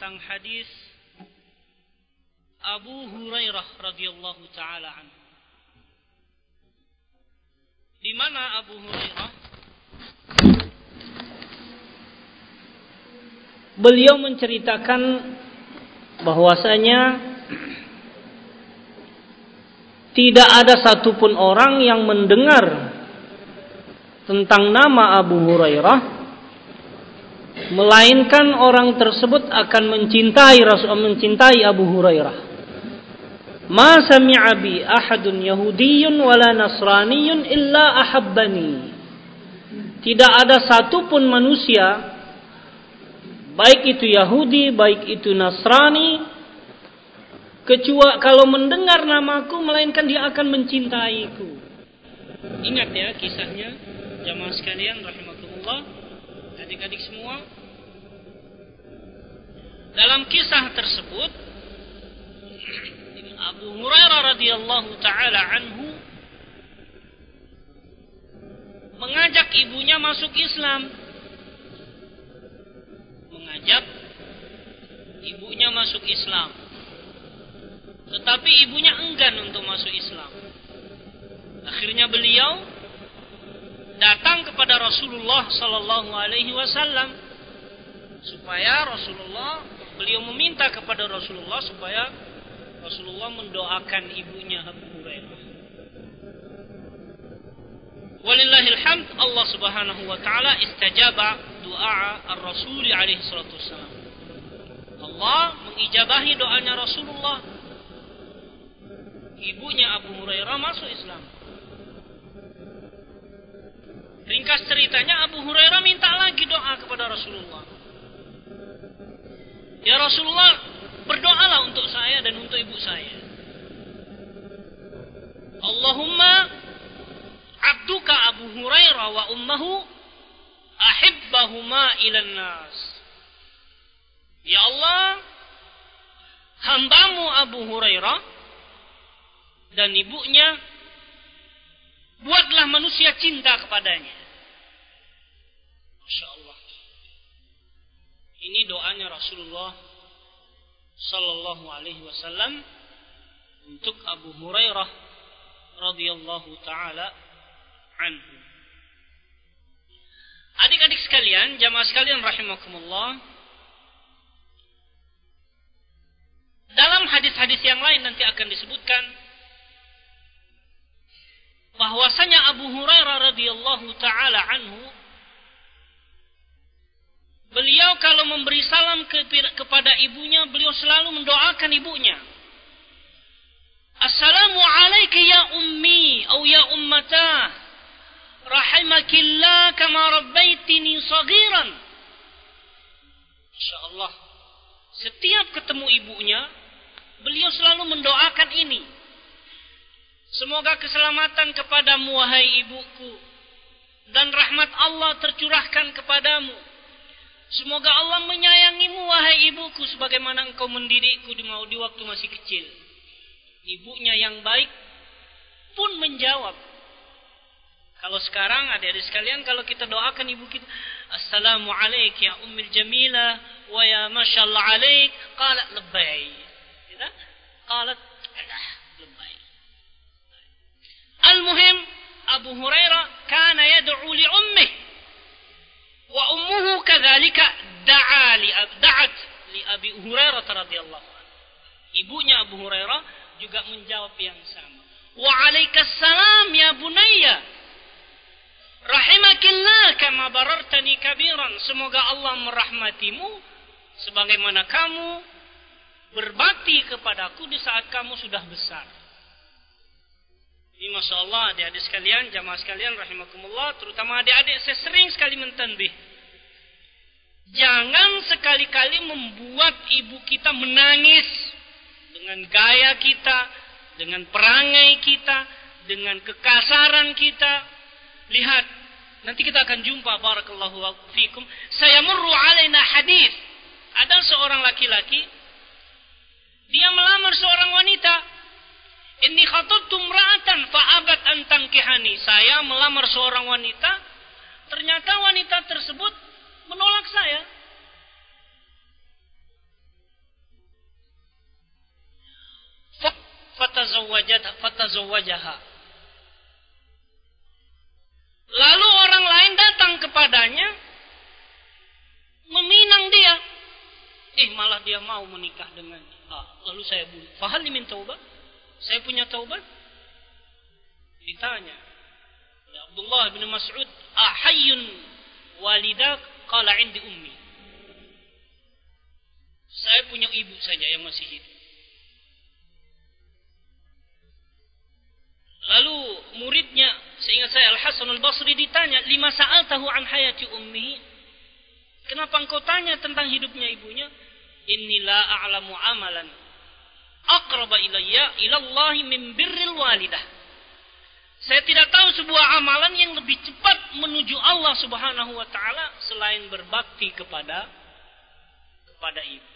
tentang hadis Abu Hurairah radhiyallahu taala anhu. Di mana Abu Hurairah beliau menceritakan bahwasanya tidak ada satupun orang yang mendengar tentang nama Abu Hurairah melainkan orang tersebut akan mencintai Abu Hurairah. Ma sami'a bi ahadun yahudiyyun wala nasraniyyun illa ahabbani. Tidak ada satupun manusia, baik itu Yahudi, baik itu Nasrani, kecuali kalau mendengar namaku melainkan dia akan mencintaiku. Ingat ya kisahnya, jamaah sekalian rahimakumullah, adik-adik semua. Dalam kisah tersebut Abu Hurairah radhiyallahu taala anhu mengajak ibunya masuk Islam. Tetapi ibunya enggan untuk masuk Islam. Akhirnya beliau datang kepada Rasulullah sallallahu alaihi wasallam beliau meminta kepada Rasulullah supaya Rasulullah mendoakan ibunya Abu Hurairah. Walillahil hamd, Allah Subhanahu wa taala istajaba doa ar-Rasul alaihi salatu wasallam. Allah mengijabahi doanya Rasulullah. Ibunya Abu Hurairah masuk Islam. Ringkas ceritanya, Abu Hurairah minta lagi doa kepada Rasulullah. Ya Rasulullah, berdoalah untuk saya dan untuk ibu saya. Allahumma abduka Abu Hurairah wa ummahu ahibbahuma ilan nas. Ya Allah, hambamu Abu Hurairah dan ibunya, buatlah manusia cinta kepadanya. Masya Allah. Ini doanya Rasulullah sallallahu alaihi wasallam untuk Abu Hurairah radhiyallahu taala anhu. Adik-adik sekalian, jamaah sekalian rahimakumullah. Dalam hadis-hadis yang lain nanti akan disebutkan bahwasanya Abu Hurairah radhiyallahu taala anhu, beliau kalau memberi salam kepada ibunya, beliau selalu mendoakan ibunya. Assalamu alayki ya ummi atau ya ummatah, rahimakillah kama rabbaitini saghiran. Insyaallah setiap ketemu ibunya, beliau selalu mendoakan ini. Semoga keselamatan kepadamu wahai ibuku, dan rahmat Allah tercurahkan kepadamu. Semoga Allah menyayangimu wahai ibuku sebagaimana engkau mendidikku di waktu masih kecil. Ibunya yang baik pun menjawab. Kalau sekarang adik-adik sekalian, kalau kita doakan ibu kita, Assalamu alaik ya ummil jamilah wa ya masyaallah alaik, qalat labbaik. Tidak? Qalat labbaik. Al-muhim, Abu Hurairah kana yad'u li ummih wa ummuhu kadzalika da'at li Abi Hurairah radhiyallahu anhu. Ibunya Abu Hurairah juga menjawab yang sama. Wa alaikas salam ya bunayya, rahimakillah kama barartani kabiran. Semoga Allah merahmatimu sebagaimana kamu berbakti kepadaku di saat kamu sudah besar. Ini Masya Allah adik-adik sekalian, jamaah sekalian rahimakumullah, terutama adik-adik, saya sering sekali mentanbih. Jangan sekali-kali membuat ibu kita menangis dengan gaya kita, dengan perangai kita, dengan kekasaran kita. Lihat, nanti kita akan jumpa, barakallahu fikum, sayamurru alaina hadis. Ada seorang laki-laki, dia melamar seorang wanita. Inni khatabtu imra'atan fa'abat an tankihani. Saya melamar seorang wanita, ternyata wanita tersebut menolak saya. fatazawwajaha. Lalu orang lain datang kepadanya, meminang dia. Malah dia mau menikah dengannya. Lalu saya bunuh. Fahal min taubat? Saya punya taubat? Ditanya. Ya Abdullah bin Mas'ud, ahayyun walidak? Qala indi ummi. Saya punya ibu saja yang masih hidup. Lalu muridnya, seingat saya Al-Hasan Al-Basri ditanya, lima sa'altahu an hayati ummihi? Kenapa engkau tanya tentang hidupnya ibunya? Inni la a'lamu amalan aqraba ilayya ilallahi min birril walidah. Saya tidak tahu sebuah amalan yang lebih cepat menuju Allah Subhanahu wa taala selain berbakti kepada ibu.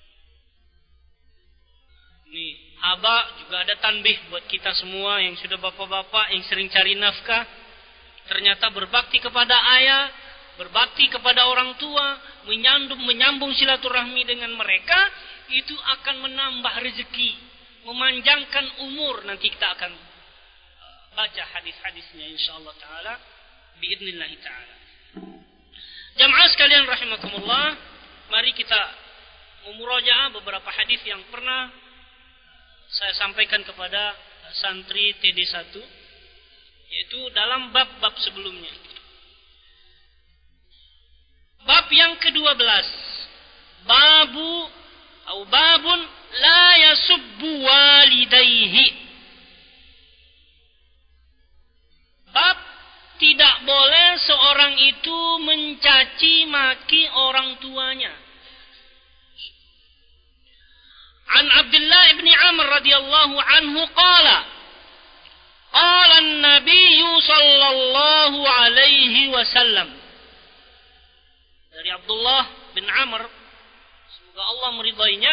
Nih, Aba juga ada tanbih buat kita semua yang sudah bapak-bapak yang sering cari nafkah. Ternyata berbakti kepada ayah, berbakti kepada orang tua, menyambung silaturahmi dengan mereka, itu akan menambah rezeki, memanjangkan umur. Nanti kita akan baca hadis-hadisnya insyaallah taala biidznillah taala. Jamaah sekalian rahimakumullah, mari kita memurajaah beberapa hadis yang pernah saya sampaikan kepada santri TD1, yaitu dalam bab-bab sebelumnya. Bab yang ke-12, babun la yasubbu walidayhi. Bab tidak boleh seorang itu mencaci maki orang tuanya. An Abdullah ibn Amr radhiyallahu anhu qala an-nabiy sallallahu alaihi wasallam. Dari Abdullah bin Amr, semoga Allah meridainya,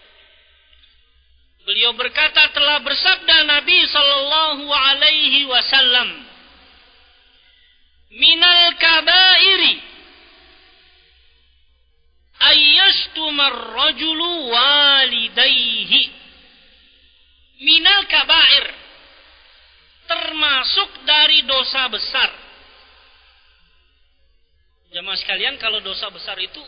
beliau berkata, telah bersabda Nabi sallallahu alaihi wasallam, minal kabairi ayyashtumar rajulu walidayhi. Minal kabair, termasuk dari dosa besar. Jamaah sekalian, kalau dosa besar itu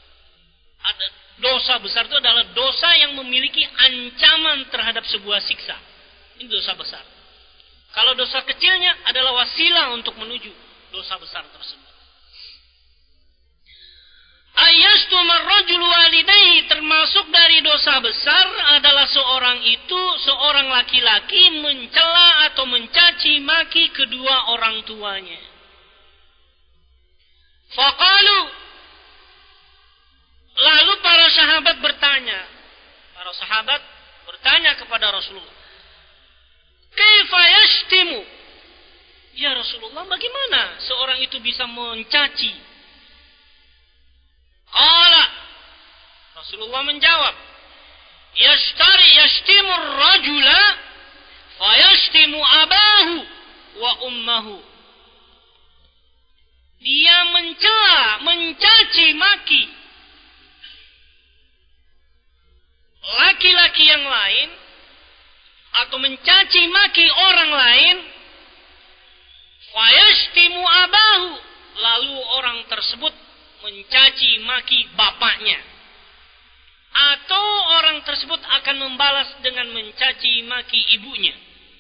adalah dosa yang memiliki ancaman terhadap sebuah siksa. Ini dosa besar. Kalau dosa kecilnya adalah wasilah untuk menuju dosa besar tersebut. Ayyashtumar rajulu walidayhi, termasuk dari dosa besar adalah seorang laki-laki mencela atau mencaci maki kedua orang tuanya. Faqalu, lalu para sahabat bertanya kepada Rasulullah, kaifa yashtimu? Ya Rasulullah, bagaimana seorang itu bisa mencaci? Qala, Rasulullah menjawab, yashtimu ar-rajula fayashtimu abahu wa ummahu. Dia mencela, mencaci maki laki-laki yang lain atau mencaci maki orang lain, fayashtimu abahu, lalu orang tersebut mencaci maki bapaknya, atau orang tersebut akan membalas dengan mencaci maki ibunya.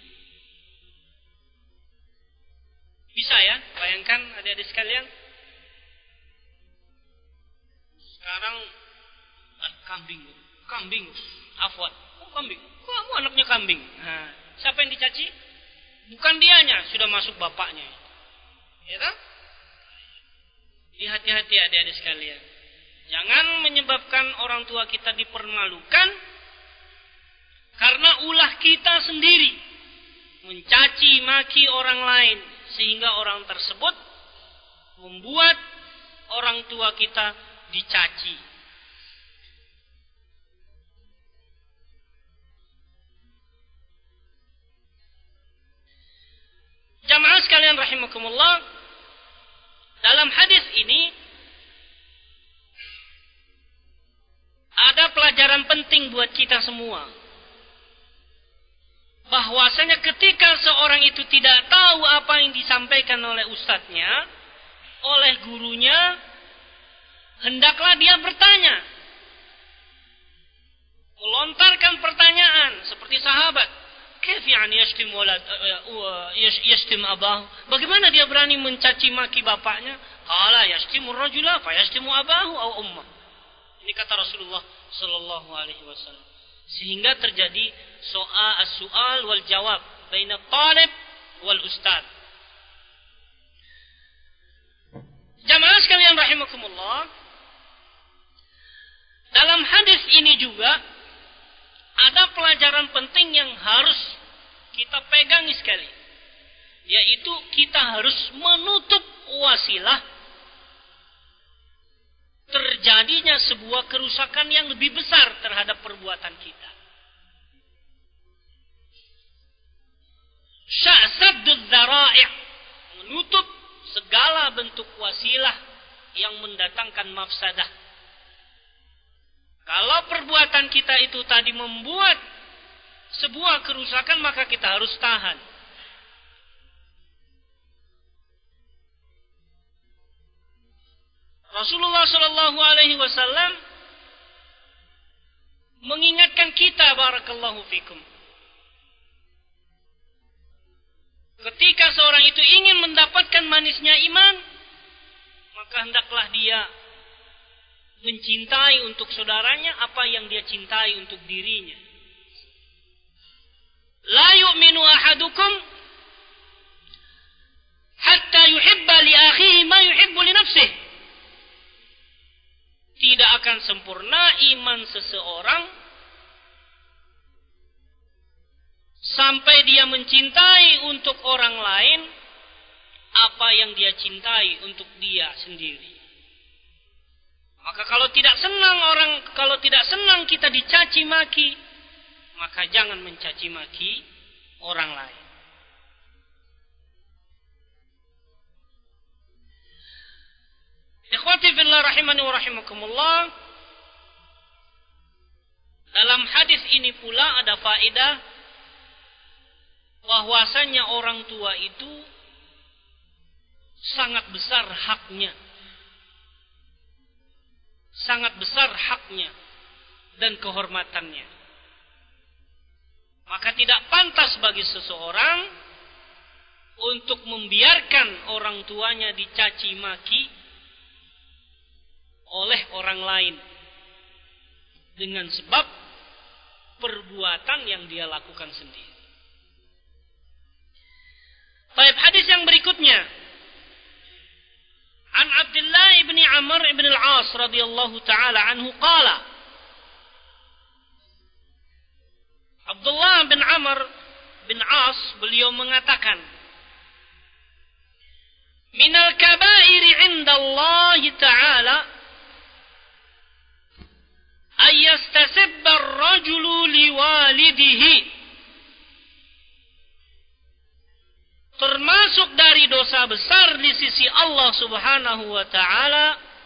Bisa ya? Bayangkan adik-adik sekalian. Sekarang kambing, afwan. Oh, kambing. Kamu anaknya kambing. Nah, siapa yang dicaci? Bukan dianya, sudah masuk bapaknya. Ya tak? Hati-hati adik-adik sekalian. Jangan menyebabkan orang tua kita dipermalukan karena ulah kita sendiri mencaci maki orang lain, sehingga orang tersebut membuat orang tua kita dicaci. Jamaah sekalian rahimakumullah, dalam hadis ini ada pelajaran penting buat kita semua. bahwasanya ketika seorang itu tidak tahu apa yang disampaikan oleh ustadznya, oleh gurunya, hendaklah dia bertanya. Melontarkan pertanyaan seperti sahabat. Kaif yani yashtim abahu? Bagaimana dia berani mencaci maki bapaknya? Qala yashtimu rajula fa yashtimu abahu aw ummah. Ini kata Rasulullah sallallahu alaihi wasallam. Sehingga terjadi soal wal jawab baina talib wal ustad. Jamaah sekalian rahimakumullah, dalam hadis ini juga ada pelajaran penting yang harus kita pegangi sekali, yaitu kita harus menutup wasilah terjadinya sebuah kerusakan yang lebih besar terhadap perbuatan kita. Sya'saddud dzara'i', menutup segala bentuk wasilah yang mendatangkan mafsadah. Kalau perbuatan kita itu tadi membuat sebuah kerusakan, maka kita harus tahan. Rasulullah Shallallahu Alaihi Wasallam mengingatkan kita, barakallahu fikum, ketika seorang itu ingin mendapatkan manisnya iman, maka hendaklah dia mencintai untuk saudaranya apa yang dia cintai untuk dirinya. La yu'minu ahadukum hatta yuhibba li akhihi ma yuhibbu li nafsihi. Tidak akan sempurna iman seseorang sampai dia mencintai untuk orang lain apa yang dia cintai untuk dia sendiri. Maka kalau tidak senang kita dicaci maki, maka jangan mencaci maki orang lain. Ikhwati fillah rahimani wa rahimakumullah, dalam hadis ini pula ada faedah bahwasanya orang tua itu sangat besar haknya. Sangat besar haknya dan kehormatannya. Maka tidak pantas bagi seseorang untuk membiarkan orang tuanya dicaci maki oleh orang lain dengan sebab perbuatan yang dia lakukan sendiri. Baik, hadis yang berikutnya, an Abdullah ibn Amr ibn al-As radhiyallahu taala anhu qala, Abdullah bin Amr bin As beliau mengatakan, minal kabairi 'inda Allah taala ayastasibba ar-rajulu liwalidihi. Termasuk dari dosa besar di sisi Allah Subhanahu wa taala,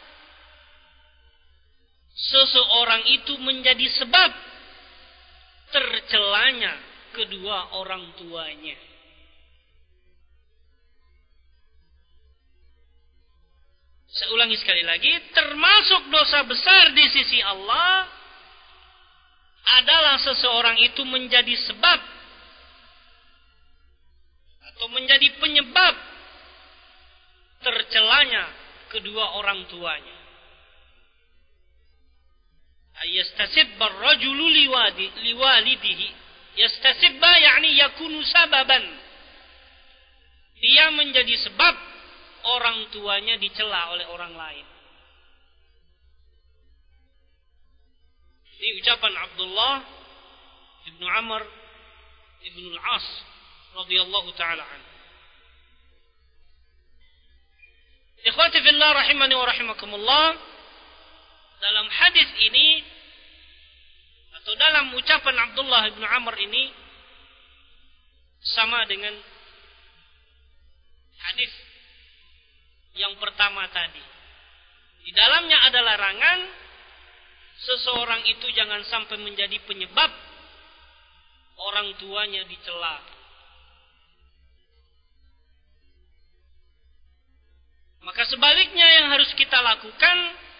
seseorang itu menjadi sebab tercelanya kedua orang tuanya. Saya ulangi sekali lagi, termasuk dosa besar di sisi Allah adalah seseorang itu menjadi sebab atau menjadi penyebab tercelanya kedua orang tuanya. Ayastasibba ar-rajulu liwalidihi. Yastasibba yakni yakunu sababan. Dia menjadi sebab orang tuanya dicela oleh orang lain. Ini ucapan Abdullah ibn Amr ibn al-As radhiyallahu ta'ala anhu. Ikhwati fillah rahimani wa rahimakumullah, dalam hadis ini atau dalam ucapan Abdullah ibn Amr ini sama dengan hadis yang pertama tadi. Di dalamnya ada larangan seseorang itu jangan sampai menjadi penyebab orang tuanya dicela. Maka sebaliknya yang harus kita lakukan,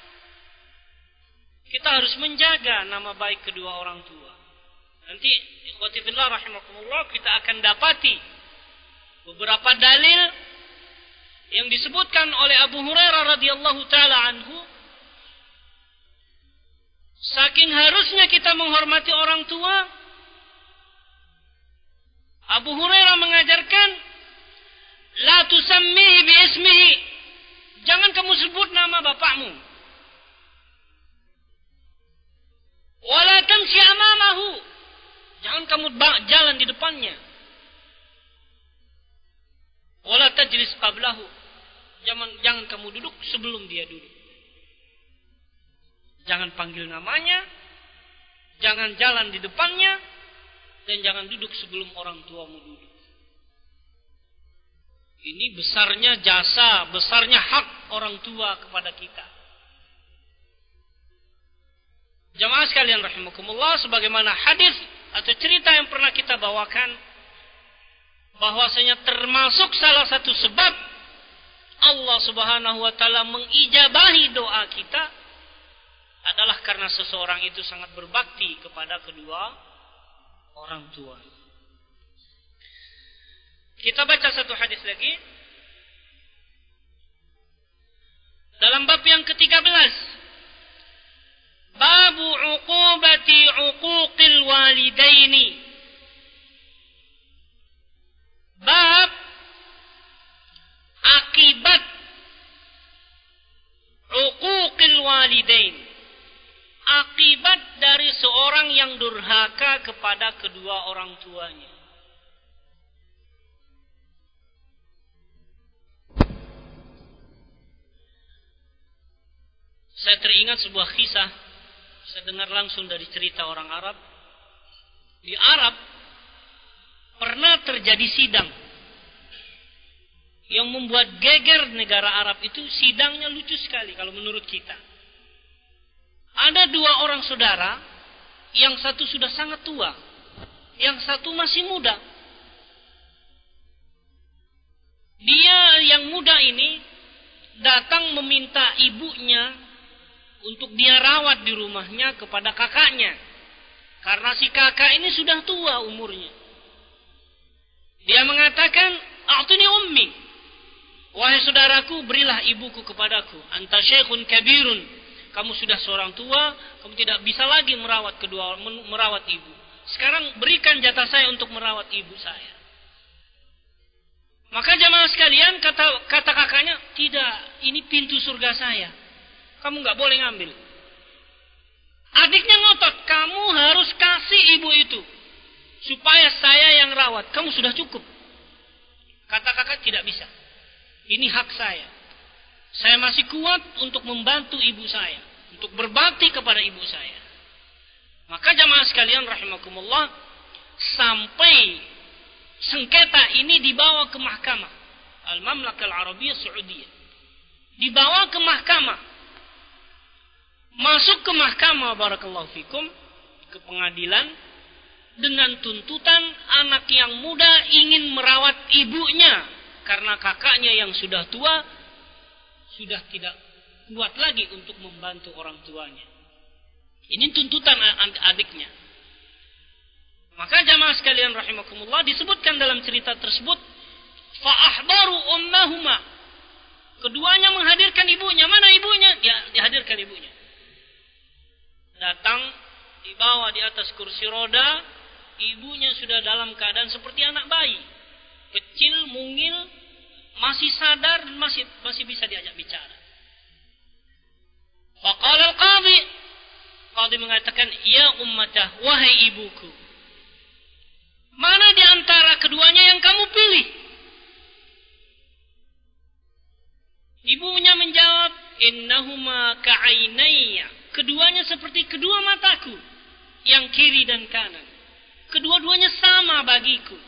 kita harus menjaga nama baik kedua orang tua. Nanti ikhwati fillah rahimakumullah, kita akan dapati beberapa dalil yang disebutkan oleh Abu Hurairah radhiyallahu taala anhu. Saking harusnya kita menghormati orang tua, Abu Hurairah mengajarkan, la tusammihi bi ismihi. Jangan kamu sebut nama bapakmu. Wala tamshi amamahu. Jangan kamu jalan di depannya. Wala tajlis qablahu. Jangan kamu duduk sebelum dia duduk. Jangan panggil namanya, jangan jalan di depannya, dan jangan duduk sebelum orang tuamu duduk. Ini besarnya jasa, besarnya hak orang tua kepada kita. Jamaah sekalian rahimakumullah, sebagaimana hadis atau cerita yang pernah kita bawakan, bahwasanya termasuk salah satu sebab Allah Subhanahu wa taala mengijabahi doa kita adalah karena seseorang itu sangat berbakti kepada kedua orang tua. Kita baca satu hadis lagi. Dalam bab yang ke-13. Babu uqubati uquqil walidaini. Bab akibat uquqil walidain. Akibat dari seorang yang durhaka kepada kedua orang tuanya. Saya teringat sebuah kisah, saya dengar langsung dari cerita orang Arab. Di Arab pernah terjadi sidang yang membuat geger negara Arab itu. Sidangnya lucu sekali kalau menurut kita. Ada dua orang saudara, yang satu sudah sangat tua, yang satu masih muda. Dia yang muda ini datang meminta ibunya untuk dia rawat di rumahnya kepada kakaknya. Karena si kakak ini sudah tua umurnya. Dia mengatakan, "A'tini ummi." Wahai saudaraku, berilah ibuku kepadaku. Anta syekhun kabirun. Kamu sudah seorang tua, kamu tidak bisa lagi merawat ibu. Sekarang berikan jatah saya untuk merawat ibu saya. Maka jamaah sekalian, kata kakaknya, "Tidak, ini pintu surga saya. Kamu nggak boleh ngambil." Adiknya ngotot, "Kamu harus kasih ibu itu supaya saya yang rawat. Kamu sudah cukup." Kata kakak, "Tidak bisa. Ini hak saya. Saya masih kuat untuk membantu ibu saya, untuk berbakti kepada ibu saya." Maka jamaah sekalian rahimakumullah, sampai sengketa ini dibawa ke mahkamah Al-Mamlakah Al-Arabiyyah Saudiyah. Dibawa ke mahkamah. Masuk ke mahkamah, barakallahu fikum, ke pengadilan, dengan tuntutan anak yang muda ingin merawat ibunya karena kakaknya yang sudah tua sudah tidak kuat lagi untuk membantu orang tuanya. Ini tuntutan adiknya. Maka jamaah sekalian rahimakumullah, disebutkan dalam cerita tersebut, fa'ahdaru ummahuma. Keduanya menghadirkan ibunya. Mana ibunya? Dihadirkan ibunya. Datang, dibawa di atas kursi roda. Ibunya sudah dalam keadaan seperti anak bayi. Kecil, mungil, masih sadar dan masih bisa diajak bicara. Faqala al-qadhi. Qadhi mengatakan, "Ya ummatah, wahai ibuku. Mana di antara keduanya yang kamu pilih?" Ibunya menjawab, "Innahuma ka'ainayya." Keduanya seperti kedua mataku, yang kiri dan kanan. Kedua-duanya sama bagiku.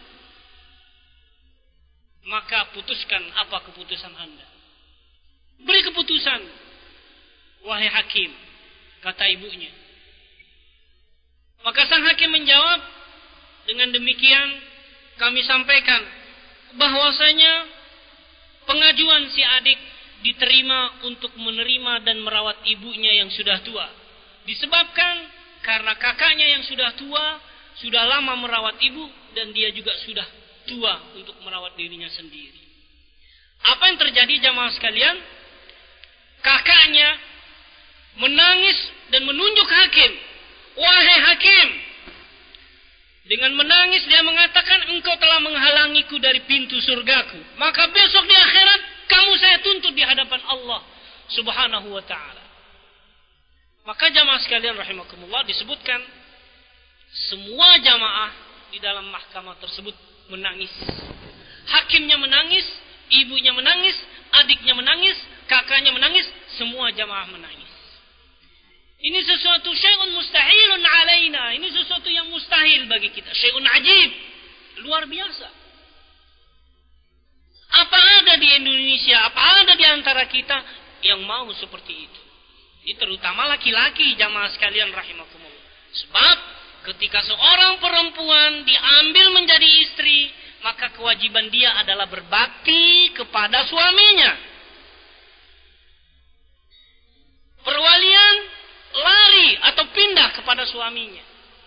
Maka putuskan apa keputusan Anda. Beri keputusan, wahai hakim, kata ibunya. Maka sang hakim menjawab, Dengan demikian kami sampaikan bahwasanya pengajuan si adik diterima untuk menerima dan merawat ibunya yang sudah tua. Disebabkan karena kakaknya yang sudah tua sudah lama merawat ibu dan dia juga sudah tua untuk merawat dirinya sendiri. Apa yang terjadi jamaah sekalian? Kakaknya menangis dan menunjuk hakim. Wahai hakim, dengan menangis dia mengatakan, engkau telah menghalangiku dari pintu surgaku. Maka besok di akhirat kamu saya tuntut di hadapan Allah Subhanahu wa ta'ala. Maka jamaah sekalian rahimakumullah, disebutkan semua jamaah di dalam mahkamah tersebut menangis. Hakimnya menangis, ibunya menangis, adiknya menangis, kakaknya menangis, semua jamaah menangis. Ini sesuatu syai'un mustahilun alaina. Ini sesuatu yang mustahil bagi kita. Syai'un ajib. Luar biasa. Apa ada di Indonesia, apa ada di antara kita yang mau seperti itu? Ini terutama laki-laki jamaah sekalian rahimakumullah. Sebab ketika seorang perempuan diambil menjadi istri, maka kewajiban dia adalah berbakti kepada suaminya. Perwalian lari atau pindah kepada suaminya.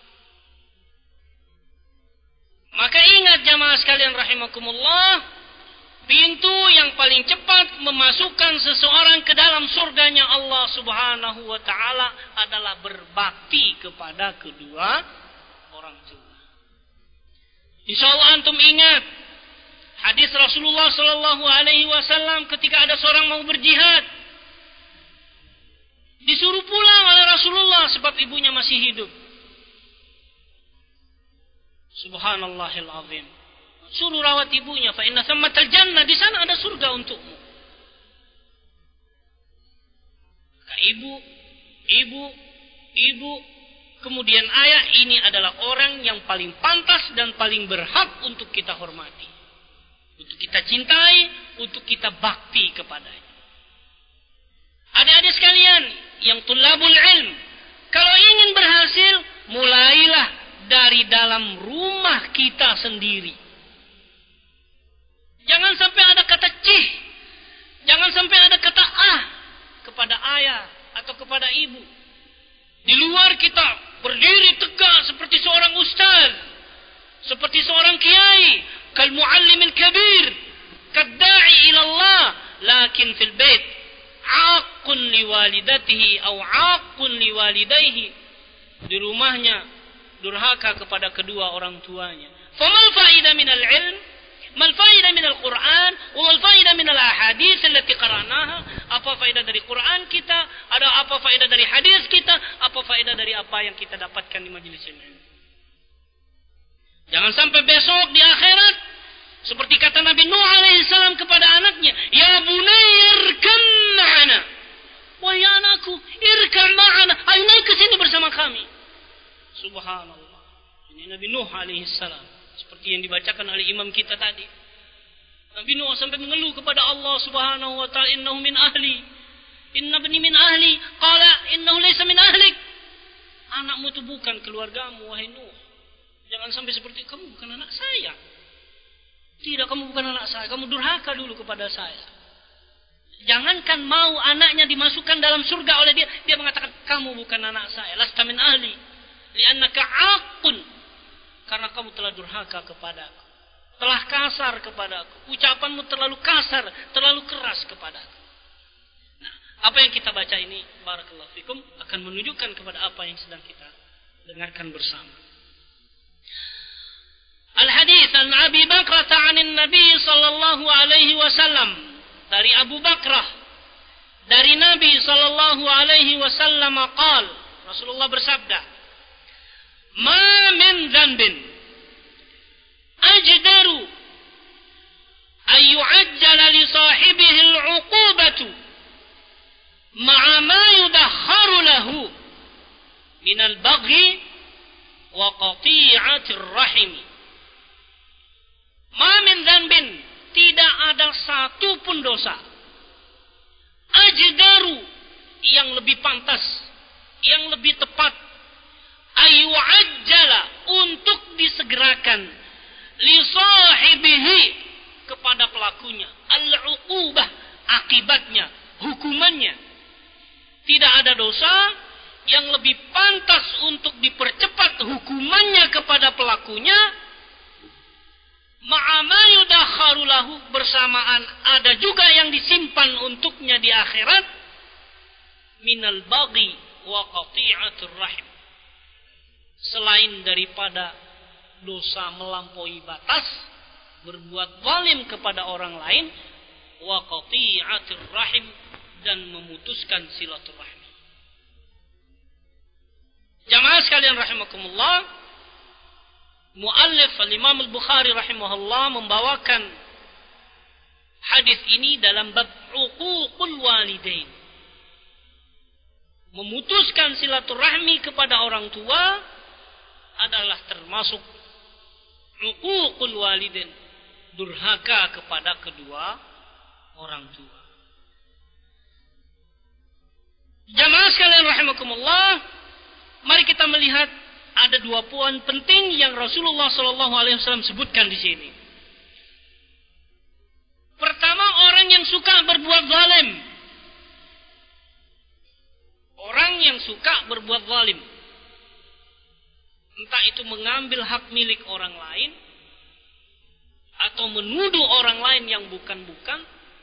Maka ingat jamaah sekalian rahimakumullah, pintu yang paling cepat memasukkan seseorang ke dalam surganya Allah Subhanahu wa ta'ala adalah berbakti kepada kedua orang tua. Insyaallah antum ingat hadis Rasulullah sallallahu alaihi wasallam ketika ada seorang mau berjihad, disuruh pulang oleh Rasulullah sebab ibunya masih hidup. Subhanallahil azim. Suruh rawat ibunya, fa inna thammatal jannah, di sana ada surga untukmu. Ibu, kemudian ayah, ini adalah orang yang paling pantas dan paling berhak untuk kita hormati, untuk kita cintai, untuk kita bakti kepadanya. Adik-adik sekalian yang tulabul ilm, kalau ingin berhasil, mulailah dari dalam rumah kita sendiri. Jangan sampai ada kata cih, jangan sampai ada kata kepada ayah atau kepada ibu. Di luar kita berdiri tegak seperti seorang ustaz, seperti seorang kiai, kal muallimil kabir, kadda'i ila Allah, lakin fil bait aqun liwalidatihi aw aqun liwalidayhi. Di rumahnya durhaka kepada kedua orang tuanya. Famal faidah minal ilm, mal faidah minal Quran, wal faidah minal ahadits allati qara'naha. Apa faedah dari Quran kita? Ada apa faedah dari hadis kita? Apa faedah dari apa yang kita dapatkan di majelis ilmu? Jangan sampai besok di akhirat seperti kata Nabi Nuh alaihissalam kepada anaknya, ya bunayya irkam ma'ana. Wahai anakku, irkam ma'ana, ayo naik ke sini bersama kami. Subhanallah. Ini Nabi Nuh alaihissalam, seperti yang dibacakan oleh imam kita tadi. Nabi Nuh sampai mengeluh kepada Allah Subhanahu wa ta'ala, innahu min ahli, inna bani min ahli, qala innahu laysa min ahlik. Anakmu itu bukan keluargamu, wahai Nuh. Jangan sampai seperti kamu bukan anak saya. Tidak, kamu bukan anak saya. Kamu durhaka dulu kepada saya. Jangankan mau anaknya dimasukkan dalam surga oleh dia, dia mengatakan kamu bukan anak saya. Lasta min ahli, li'annaka aqun, karena kamu telah durhaka kepadaku, telah kasar kepadaku. Ucapanmu terlalu kasar, terlalu keras kepadaku. Nah, apa yang kita baca ini, barakallahu fikum, akan menunjukkan kepada apa yang sedang kita dengarkan bersama. Al-hadits an Abi Bakrah 'anil Nabi sallallahu alaihi wasallam, dari Abu Bakrah dari Nabi sallallahu alaihi wasallam qaal, Rasulullah bersabda, ma min dhanbin ajdaru ay yu'ajjala li sahibihi al-'uqubatu ma'a ma yudakharu lahu min al-baghi wa qati'atir rahim. Ma min dhanbin, tidak ada satu pun dosa, ajdaru, yang lebih pantas, yang lebih tepat, ayu yu'ajjala, untuk disegerakan, li sahibihi, kepada pelakunya, al-uqubah, akibatnya, hukumannya. Tidak ada dosa yang lebih pantas untuk dipercepat hukumannya kepada pelakunya, ma'ama yudakharu lahu, bersamaan ada juga yang disimpan untuknya di akhirat, minal baghi wa qati'atur rahim, selain daripada dosa melampaui batas, berbuat zalim kepada orang lain, wa qati'atur rahim, dan memutuskan silaturahim. Jamaah sekalian rahimakumullah, muallif al-Imam al-Bukhari rahimahullah membawakan hadis ini dalam bab uququl walidain. Memutuskan silaturahmi kepada orang tua adalah termasuk uququl walidain, durhaka kepada kedua orang tua. Jamaah sekalian rahimakumullah, mari kita melihat ada 2 poin penting yang Rasulullah SAW sebutkan di sini. Pertama, orang yang suka berbuat zalim. Orang yang suka berbuat zalim, entah itu mengambil hak milik orang lain atau menuduh orang lain yang bukan-bukan.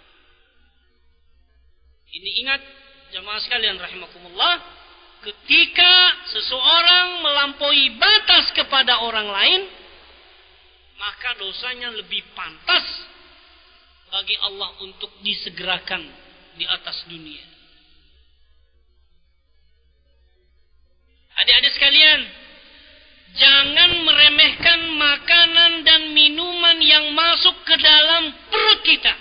Ini ingat jamaah sekalian rahimakumullah, ketika seseorang melampaui batas kepada orang lain, maka dosanya lebih pantas bagi Allah untuk disegerakan di atas dunia. Adik-adik sekalian, jangan meremehkan makanan dan minuman yang masuk ke dalam perut kita.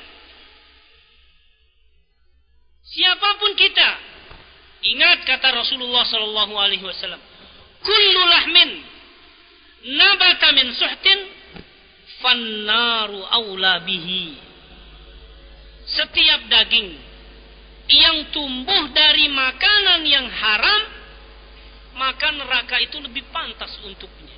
Siapapun kita, ingat kata Rasulullah SAW, kullu lahmin nabata min suhtin fannaru awla bihi. Setiap daging yang tumbuh dari makanan yang haram, maka neraka itu lebih pantas untuknya.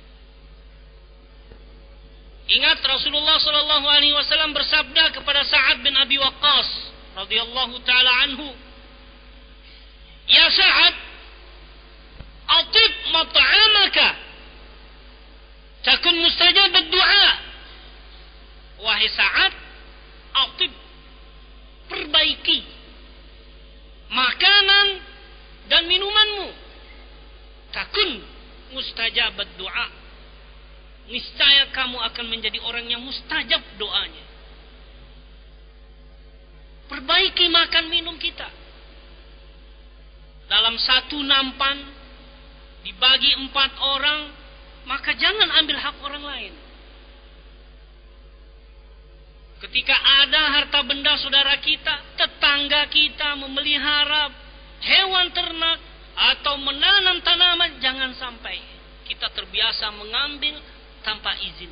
Ingat Rasulullah SAW bersabda kepada Sa'ad bin Abi Waqqas radhiyallahu taala anhu, ya Sa'ad, atib mat'amaka takun mustajab ad-du'a. Wahai Sa'ad, atib, perbaiki makanan dan minumanmu, takun mustajab ad-du'a, niscaya kamu akan menjadi orang yang mustajab doanya. Perbaiki makan minum kita. Dalam satu nampan dibagi 4 orang, maka jangan ambil hak orang lain. Ketika ada harta benda saudara kita, tetangga kita memelihara hewan ternak atau menanam tanaman, jangan sampai kita terbiasa mengambil tanpa izin.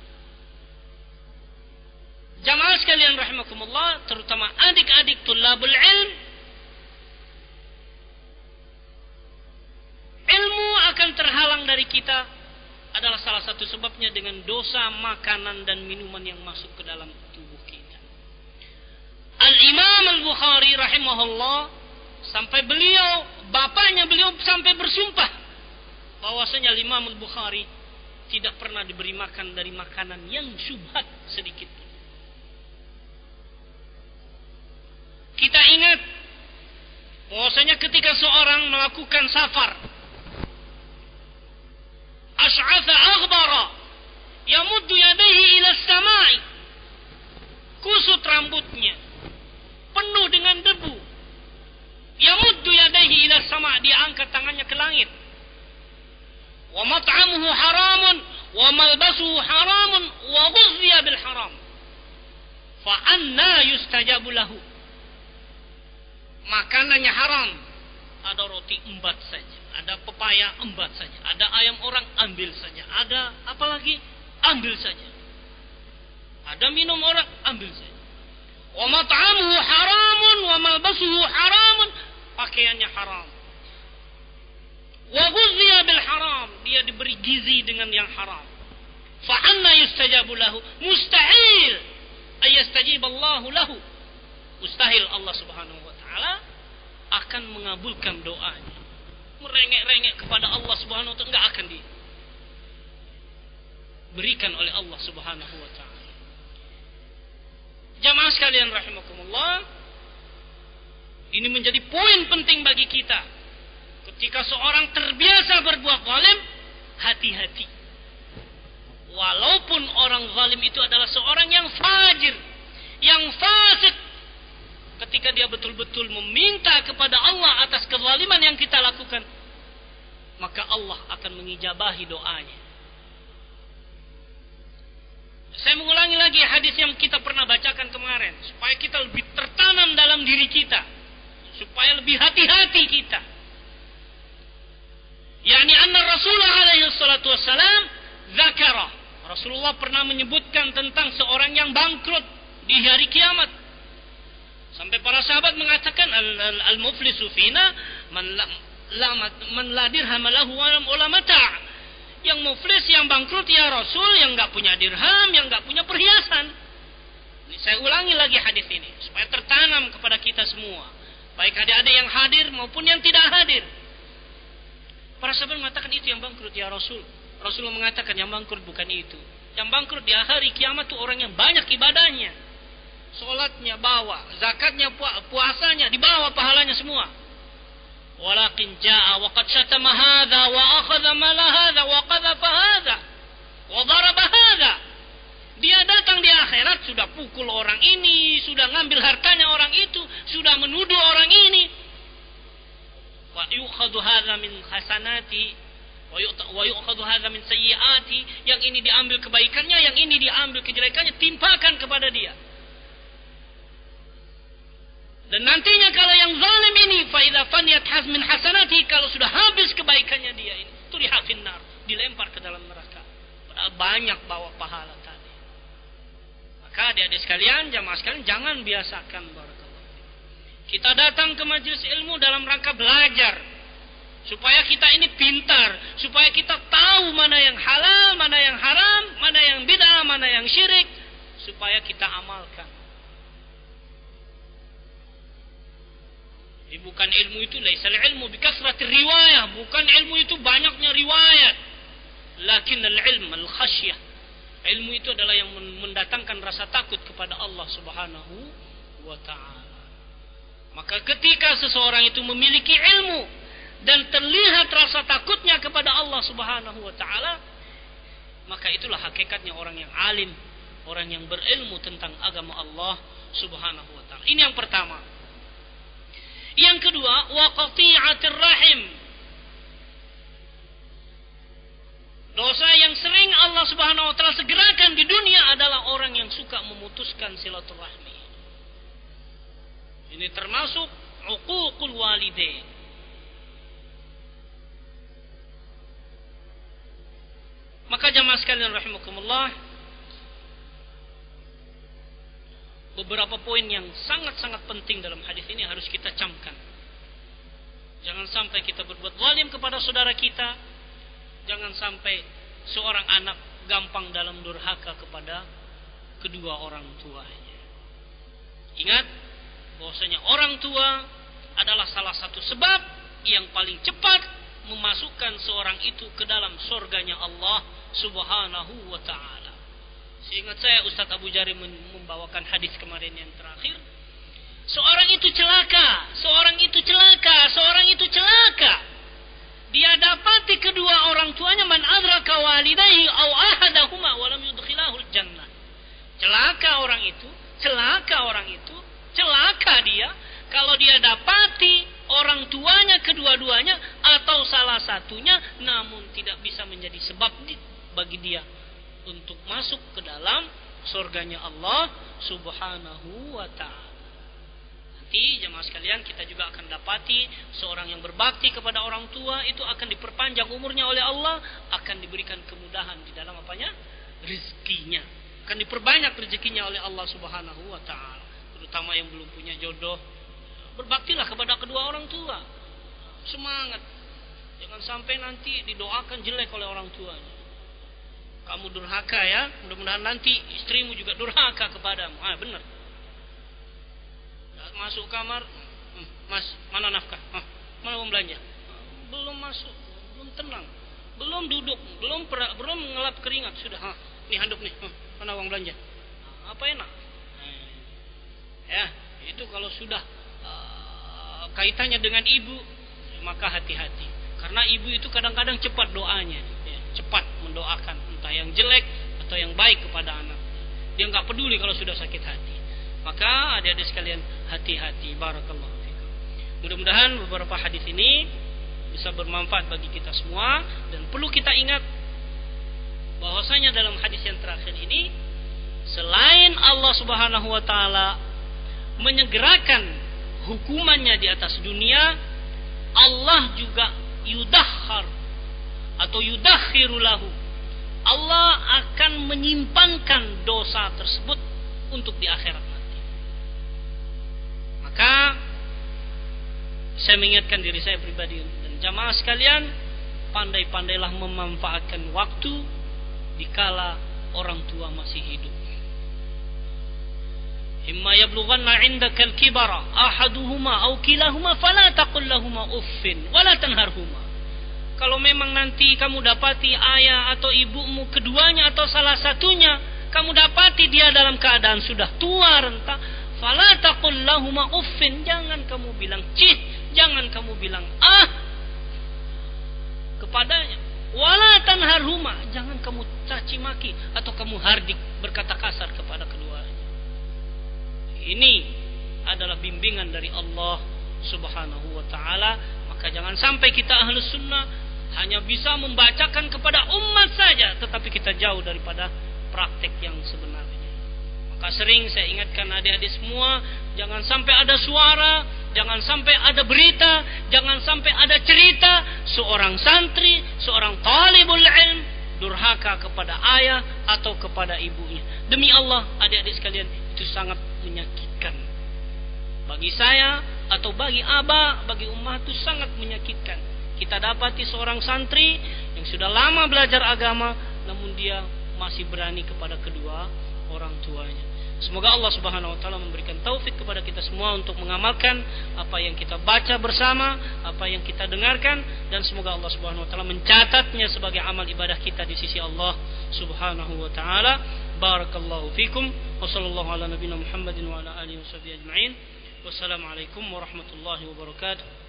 Jamaah sekalian rahimakumullah, terutama adik-adik tulabul ilm, ilmu akan terhalang dari kita adalah salah satu sebabnya dengan dosa makanan dan minuman yang masuk ke dalam tubuh kita. Al-Imam Al-Bukhari rahimahullah, sampai bapaknya beliau sampai bersumpah bahwasanya Imam Al-Bukhari tidak pernah diberi makan dari makanan yang syubhat sedikit pun. Kita ingat bahwasanya ketika seorang melakukan safar, ash'atha aghbara yamuddu yadayhi ila as-sama'i, kusut rambutnya, penuh dengan debu, yamuddu yadayhi ila as-sama', dia angkat tangannya ke langit. Wa mat'amuhu haramun wa malbasuhu haramun wa ghuzziya bil haram, fa anna yustajabu lahu. Makanannya haram, ada roti embat saja, ada pepaya embat saja, ada ayam orang ambil saja, ada apalagi ambil saja, ada minum orang ambil saja. Wa mat'amuhu haramun wa malbasuhu haramun, pakaiannya haram. Wa ghuzziya bil haram, digizi dengan yang haram. Fa anna yustajabu lahu? Mustahil ayastajiballahu lahu. Mustahil Allah Subhanahu wa taala akan mengabulkan doanya. Merengek-rengek kepada Allah Subhanahu wa taala enggak akan diberikan oleh Allah Subhanahu wa taala. Jamaah sekalian rahimakumullah, ini menjadi poin penting bagi kita. Ketika seorang terbiasa berbuat zalim, hati-hati. Walaupun orang zalim itu adalah seorang yang fajir, yang fasik, ketika dia betul-betul meminta kepada Allah atas kezaliman yang kita lakukan, maka Allah akan mengijabahi doanya. Saya mengulangi lagi hadis yang kita pernah bacakan kemarin, supaya kita lebih tertanam dalam diri kita, supaya lebih hati-hati kita. Yani anna Rasulullah alaihi salatu wassalam zakara, Rasulullah pernah menyebutkan tentang seorang yang bangkrut di hari kiamat. Sampai para sahabat mengatakan al-muflisu fina man la dirham lahu wa la mata'. Yang muflis, yang bangkrut ya Rasul, yang enggak punya dirham, yang enggak punya perhiasan. Ini saya ulangi lagi hadis ini supaya tertanam kepada kita semua, baik adik-adik yang hadir maupun yang tidak hadir. Para sahabat mengatakan itu yang bangkrut ya Rasul. Rasulullah mengatakan yang bangkrut bukan itu. Yang bangkrut di hari kiamat itu orang yang banyak ibadahnya. Salatnya bawa, zakatnya, puasanya dibawa, pahalanya semua. Walakin jaa wa qad syatama hadza wa akhadha mala hadza wa qadhafa hadza wa daraba hadza. Dia datang di akhirat sudah pukul orang ini, sudah ngambil hartanya orang itu, sudah menuduh orang ini. Wa yu'khadhu hadza min hasanati wa yu'khadhu hadza min sayyiati. Yang ini diambil kebaikannya, yang ini diambil kejelekannya, timpakan kepada dia. Dan nantinya kalau yang zalim ini fa idza faniyat min hasanati, kalau sudah habis kebaikannya dia ini, turiha finnar, dilempar ke dalam neraka. Padahal banyak bawa pahala tadi. Maka adik-adik sekalian, jamaah sekalian, jangan biasakan barakallahu. Kita datang ke majelis ilmu dalam rangka belajar, supaya kita ini pintar, supaya kita tahu mana yang halal, mana yang haram, mana yang bid'ah, mana yang syirik, supaya kita amalkan. Jadi bukan ilmu itu laisal ilmu bikasratir riwayah, bukan ilmu itu banyaknya riwayat, lakin al-ilm al-khasyah. Ilmu itu adalah yang mendatangkan rasa takut kepada Allah Subhanahu wa taala. Maka ketika seseorang itu memiliki ilmu dan terlihat rasa takutnya kepada Allah Subhanahu wa taala, maka itulah hakikatnya orang yang alim, orang yang berilmu tentang agama Allah Subhanahu wa taala. Ini yang pertama. Yang kedua, wa qati'atir rahim. Dosa yang sering Allah Subhanahu wa taala segerakan di dunia adalah orang yang suka memutuskan silaturahmi. Ini termasuk uququl walidain. Maka jamaah sekalian rahimakumullah, beberapa poin yang sangat-sangat penting dalam hadis ini harus kita camkan. Jangan sampai kita berbuat zalim kepada saudara kita. Jangan sampai seorang anak gampang dalam durhaka kepada kedua orang tuanya. Ingat bahwasanya orang tua adalah salah satu sebab yang paling cepat memasukkan seorang itu ke dalam surganya Allah Subhanahu wa taala. Seingat saya Ustaz Abu Jari membawakan hadis kemarin yang terakhir. Seorang itu celaka, seorang itu celaka, seorang itu celaka. Dia dapati kedua orang tuanya, man adraka walidayhi aw ahadahuma wa lam yudkhilahul jannah. Celaka orang itu, celaka orang itu, celaka dia kalau dia dapati orang tuanya kedua-duanya atau salah satunya namun tidak bisa menjadi sebab bagi dia untuk masuk ke dalam surganya Allah Subhanahu wa ta'ala. Nanti jemaah sekalian, kita juga akan dapati seorang yang berbakti kepada orang tua itu akan diperpanjang umurnya oleh Allah, akan diberikan kemudahan di dalam apanya? Rezekinya. Akan diperbanyak rezekinya oleh Allah Subhanahu wa ta'ala. Terutama yang belum punya jodoh, berbaktilah kepada kedua orang tua. Semangat. Jangan sampai nanti didoakan jelek oleh orang tuanya. Kamu durhaka ya, mudah-mudahan nanti istrimu juga durhaka kepadamu. Benar. Masuk kamar, Mas, mana nafkah? Mana uang belanja? Belum masuk, belum tenang, belum duduk, belum ngelap keringat sudah. Nih handuk nih, mana uang belanja? Apa enak? Ya, itu kalau sudah kaitannya dengan ibu, maka hati-hati. Karena ibu itu kadang-kadang cepat doanya, ya, cepat mendoakan entah yang jelek atau yang baik kepada anak. Dia nggak peduli kalau sudah sakit hati. Maka adik-adik sekalian, hati-hati. Barakallahu fikum. Mudah-mudahan beberapa hadis ini bisa bermanfaat bagi kita semua, dan perlu kita ingat bahwasanya dalam hadis yang terakhir ini, selain Allah Subhanahu wa taala menyegerakan hukumannya di atas dunia, Allah juga yudakhir atau yudakhiru lahu. Allah akan menyimpankan dosa tersebut untuk di akhirat nanti. Maka saya mengingatkan diri saya pribadi dan jamaah sekalian, pandai-pandailah memanfaatkan waktu dikala orang tua masih hidup. Imma yablughanna 'indaka al-kibara ahaduhuma aw kilahuma fala taqul lahumā uffin wa la tanharhuma. Kalau memang nanti kamu dapati ayah atau ibumu keduanya atau salah satunya, kamu dapati dia dalam keadaan sudah tua renta, fala taqul lahumā uffin, jangan kamu bilang cih, jangan kamu bilang kepadanya. Wala tanharhuma, jangan kamu caci maki atau kamu hardik berkata kasar kepada keduanya. Ini adalah bimbingan dari Allah Subhanahu wa taala. Maka jangan sampai kita Ahlus Sunnah hanya bisa membacakan kepada umat saja, tetapi kita jauh daripada praktek yang sebenarnya. Maka sering saya ingatkan adik-adik semua, jangan sampai ada suara, jangan sampai ada berita, jangan sampai ada cerita seorang santri, seorang talibul ilm durhaka kepada ayah atau kepada ibunya. Demi Allah, adik-adik sekalian, itu sangat menyakitkan. Bagi saya atau bagi abah, bagi ummah, itu sangat menyakitkan. Kita dapati seorang santri yang sudah lama belajar agama, namun dia masih berani kepada kedua orang tuanya. Semoga Allah Subhanahu wa taala memberikan taufik kepada kita semua untuk mengamalkan apa yang kita baca bersama, apa yang kita dengarkan, dan semoga Allah Subhanahu wa taala mencatatnya sebagai amal ibadah kita di sisi Allah Subhanahu wa taala. Barakallahu fikum wa sallallahu ala nabiyina Muhammadin wa ala alihi washabbihi ajma'in. Wassalamualaikum warahmatullahi wabarakatuh.